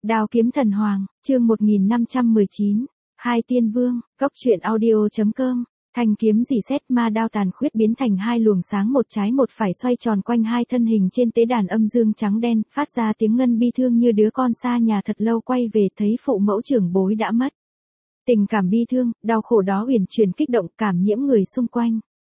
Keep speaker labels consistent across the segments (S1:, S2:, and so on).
S1: Đao kiếm thần hoàng, chương 1519, Hai tiên vương, góc truyện audio.com. Thanh kiếm rỉ sét ma đao tàn khuyết biến thành hai luồng sáng một trái một phải xoay tròn quanh hai thân hình trên tế đàn âm dương trắng đen, phát ra tiếng ngân bi thương như đứa con xa nhà thật lâu quay về thấy phụ mẫu trưởng bối đã mất. Tình cảm bi thương, đau khổ đó uyển chuyển kích động cảm nhiễm người xung quanh.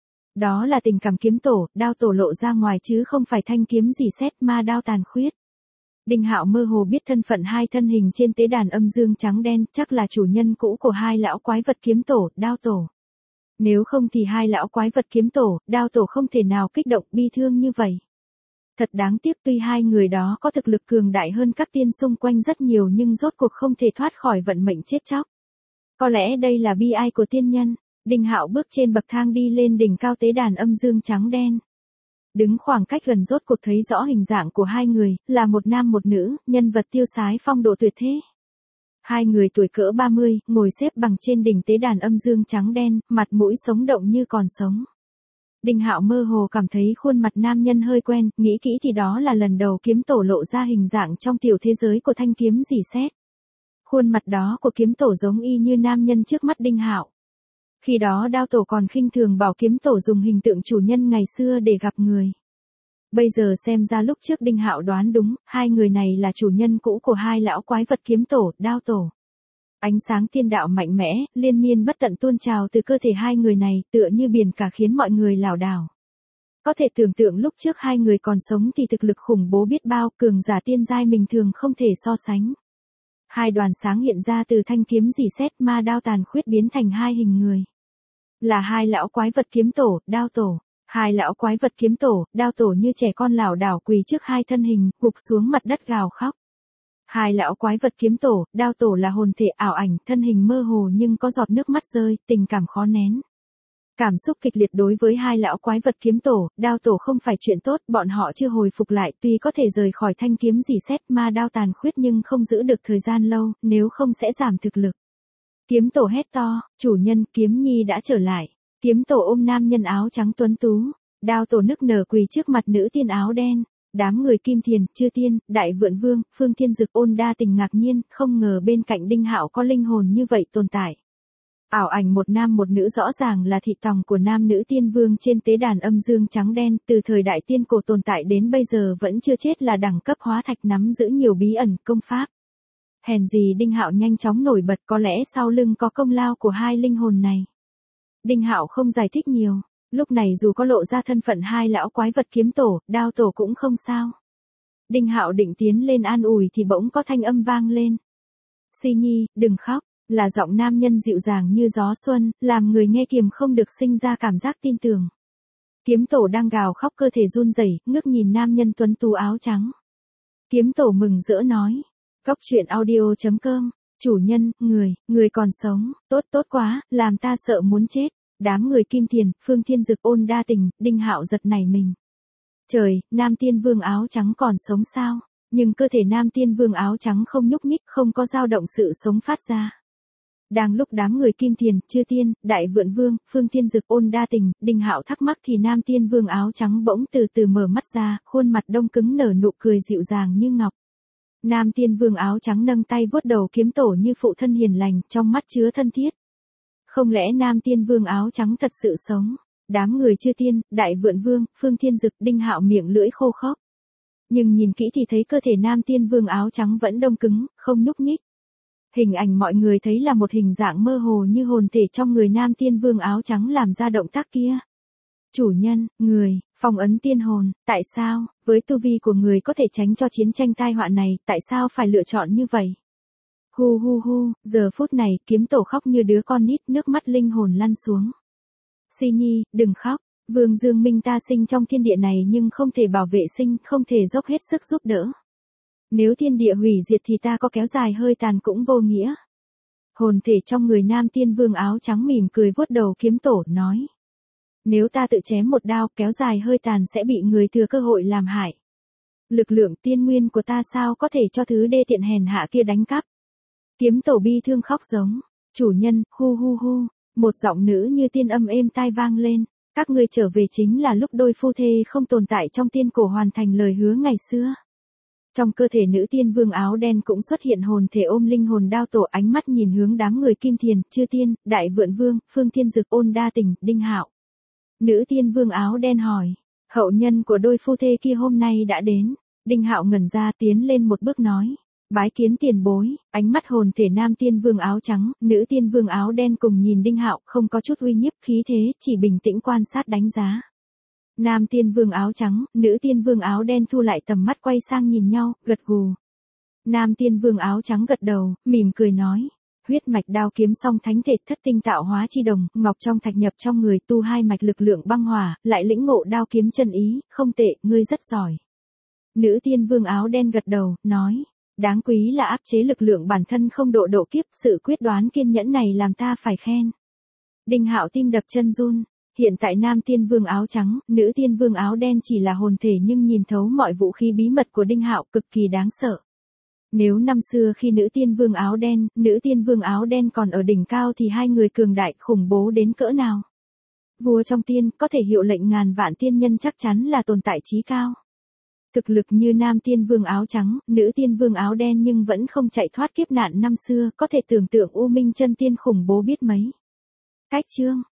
S1: Đó là tình cảm kiếm tổ, đao tổ lộ ra ngoài chứ không phải thanh kiếm rỉ sét ma đao tàn khuyết. Đinh Hạo mơ hồ biết thân phận hai thân hình trên tế đàn âm dương trắng đen, chắc là chủ nhân cũ của hai lão quái vật kiếm tổ, đao tổ. Nếu không thì hai lão quái vật kiếm tổ, đao tổ không thể nào kích động bi thương như vậy. Thật đáng tiếc tuy hai người đó có thực lực cường đại hơn các tiên xung quanh rất nhiều nhưng rốt cuộc không thể thoát khỏi vận mệnh chết chóc. Có lẽ đây là bi ai của tiên nhân. Đinh Hạo bước trên bậc thang đi lên đỉnh cao tế đàn âm dương trắng đen. Đứng khoảng cách gần rốt cuộc thấy rõ hình dạng của hai người, là một nam một nữ, nhân vật tiêu sái phong độ tuyệt thế. Hai người tuổi cỡ 30, ngồi xếp bằng trên đỉnh tế đàn âm dương trắng đen, mặt mũi sống động như còn sống. Đinh Hạo mơ hồ cảm thấy khuôn mặt nam nhân hơi quen, nghĩ kỹ thì đó là lần đầu kiếm tổ lộ ra hình dạng trong tiểu thế giới của thanh kiếm rỉ sét. Khuôn mặt đó của kiếm tổ giống y như nam nhân trước mắt Đinh Hạo. Khi đó đao tổ còn khinh thường bảo kiếm tổ dùng hình tượng chủ nhân ngày xưa để gặp người. Bây giờ xem ra lúc trước Đinh Hạo đoán đúng, hai người này là chủ nhân cũ của hai lão quái vật kiếm tổ, đao tổ. Ánh sáng thiên đạo mạnh mẽ, liên miên bất tận tuôn trào từ cơ thể hai người này, tựa như biển cả khiến mọi người lảo đảo. Có thể tưởng tượng lúc trước hai người còn sống thì thực lực khủng bố biết bao, cường giả tiên giai bình thường không thể so sánh. Hai đoàn sáng hiện ra từ thanh kiếm rỉ sét ma đao tàn khuyết biến thành hai hình người. Là hai lão quái vật kiếm tổ, đao tổ. Hai lão quái vật kiếm tổ, đao tổ như trẻ con lảo đảo quỳ trước hai thân hình, gục xuống mặt đất gào khóc. Hai lão quái vật kiếm tổ, đao tổ là hồn thể ảo ảnh, thân hình mơ hồ nhưng có giọt nước mắt rơi, tình cảm khó nén. Cảm xúc kịch liệt đối với hai lão quái vật kiếm tổ, đao tổ không phải chuyện tốt, bọn họ chưa hồi phục lại, tuy có thể rời khỏi thanh kiếm rỉ sét ma đao tàn khuyết nhưng không giữ được thời gian lâu, nếu không sẽ giảm thực lực. Kiếm tổ hét to, chủ nhân, kiếm nhi đã trở lại. Kiếm tổ ôm nam nhân áo trắng tuấn tú, đao tổ nức nở quỳ trước mặt nữ tiên áo đen. Đám người Kim Thiền, Chư Tiên, Đại Vượn Vương, Phương Thiên Dực ôn đa tình ngạc nhiên, không ngờ bên cạnh Đinh Hạo có linh hồn như vậy tồn tại. Ảo ảnh một nam một nữ rõ ràng là thị tòng của nam nữ tiên vương trên tế đàn âm dương trắng đen, từ thời đại tiên cổ tồn tại đến bây giờ vẫn chưa chết là đẳng cấp hóa thạch nắm giữ nhiều bí ẩn, công pháp. Hèn gì Đinh Hạo nhanh chóng nổi bật, có lẽ sau lưng có công lao của hai linh hồn này. Đinh Hạo không giải thích nhiều, lúc này dù có lộ ra thân phận hai lão quái vật kiếm tổ, đao tổ cũng không sao. Đinh Hạo định tiến lên an ủi thì bỗng có thanh âm vang lên. Si Nhi, đừng khóc, là giọng nam nhân dịu dàng như gió xuân, làm người nghe kiềm không được sinh ra cảm giác tin tưởng. Kiếm tổ đang gào khóc cơ thể run rẩy, ngước nhìn nam nhân tuấn tú áo trắng. Kiếm tổ mừng rỡ nói, góc truyện audio.com. Chủ nhân, người còn sống, tốt quá, làm ta sợ muốn chết. Đám người Kim Thiền, Phương Thiên Dực ôn đa tình, Đinh Hạo giật nảy mình. Trời, nam tiên vương áo trắng còn sống sao? Nhưng cơ thể nam tiên vương áo trắng không nhúc nhích, không có dao động sự sống phát ra. Đang lúc đám người Kim Thiền, Chư Tiên, Đại Vượn Vương, Phương Thiên Dực ôn đa tình, Đinh Hạo thắc mắc thì nam tiên vương áo trắng bỗng từ từ mở mắt ra, khuôn mặt đông cứng nở nụ cười dịu dàng như ngọc. Nam tiên vương áo trắng nâng tay vuốt đầu kiếm tổ như phụ thân hiền lành, trong mắt chứa thân thiết. Không lẽ nam tiên vương áo trắng thật sự sống? Đám người Chư Tiên, Đại Vượn Vương, Phương Thiên Dực, Đinh Hạo miệng lưỡi khô khốc. Nhưng nhìn kỹ thì thấy cơ thể nam tiên vương áo trắng vẫn đông cứng, không nhúc nhích. Hình ảnh mọi người thấy là một hình dạng mơ hồ như hồn thể trong người nam tiên vương áo trắng làm ra động tác kia. Chủ nhân, phong ấn tiên hồn, tại sao, với tu vi của người có thể tránh cho chiến tranh tai họa này, tại sao phải lựa chọn như vậy? Hu, giờ phút này, kiếm tổ khóc như đứa con nít, nước mắt linh hồn lăn xuống. Si Nhi, đừng khóc, Vương Dương Minh ta sinh trong thiên địa này nhưng không thể bảo vệ sinh, không thể dốc hết sức giúp đỡ. Nếu thiên địa hủy diệt thì ta có kéo dài hơi tàn cũng vô nghĩa. Hồn thể trong người nam tiên vương áo trắng mỉm cười vuốt đầu kiếm tổ, nói. Nếu ta tự chém một đao kéo dài hơi tàn sẽ bị người thừa cơ hội làm hại. Lực lượng tiên nguyên của ta sao có thể cho thứ đê tiện hèn hạ kia đánh cắp. Kiếm tổ bi thương khóc giống. Chủ nhân, hu, một giọng nữ như tiên âm êm tai vang lên. Các ngươi trở về chính là lúc đôi phu thê không tồn tại trong tiên cổ hoàn thành lời hứa ngày xưa. Trong cơ thể nữ tiên vương áo đen cũng xuất hiện hồn thể ôm linh hồn đao tổ, ánh mắt nhìn hướng đám người Kim Thiền, Chư Tiên, Đại Vượn Vương, Phương Thiên Dực, Ôn Đa Tình, Đinh Hạo. Nữ tiên vương áo đen hỏi, hậu nhân của đôi phu thê kia hôm nay đã đến. Đinh Hạo ngẩn ra tiến lên một bước nói, bái kiến tiền bối. Ánh mắt hồn thể nam tiên vương áo trắng, nữ tiên vương áo đen cùng nhìn Đinh Hạo, không có chút uy nhiếp khí thế, chỉ bình tĩnh quan sát đánh giá. Nam tiên vương áo trắng, nữ tiên vương áo đen thu lại tầm mắt quay sang nhìn nhau, gật gù. Nam tiên vương áo trắng gật đầu, mỉm cười nói, huyết mạch đao kiếm song thánh thể thất tinh tạo hóa chi đồng, ngọc trong thạch nhập trong người, tu hai mạch lực lượng băng hỏa, lại lĩnh ngộ đao kiếm chân ý, không tệ, ngươi rất giỏi. Nữ tiên vương áo đen gật đầu, nói, đáng quý là áp chế lực lượng bản thân không độ độ kiếp, sự quyết đoán kiên nhẫn này làm ta phải khen. Đinh Hạo tim đập chân run. Hiện tại nam tiên vương áo trắng, nữ tiên vương áo đen chỉ là hồn thể nhưng nhìn thấu mọi vũ khí bí mật của Đinh Hạo, cực kỳ đáng sợ. Nếu năm xưa khi nữ tiên vương áo đen, nữ tiên vương áo đen còn ở đỉnh cao thì hai người cường đại khủng bố đến cỡ nào. Vua trong tiên, có thể hiệu lệnh ngàn vạn tiên nhân chắc chắn là tồn tại chí cao. Thực lực như nam tiên vương áo trắng, nữ tiên vương áo đen nhưng vẫn không chạy thoát kiếp nạn năm xưa, có thể tưởng tượng U Minh chân tiên khủng bố biết mấy. Cách chương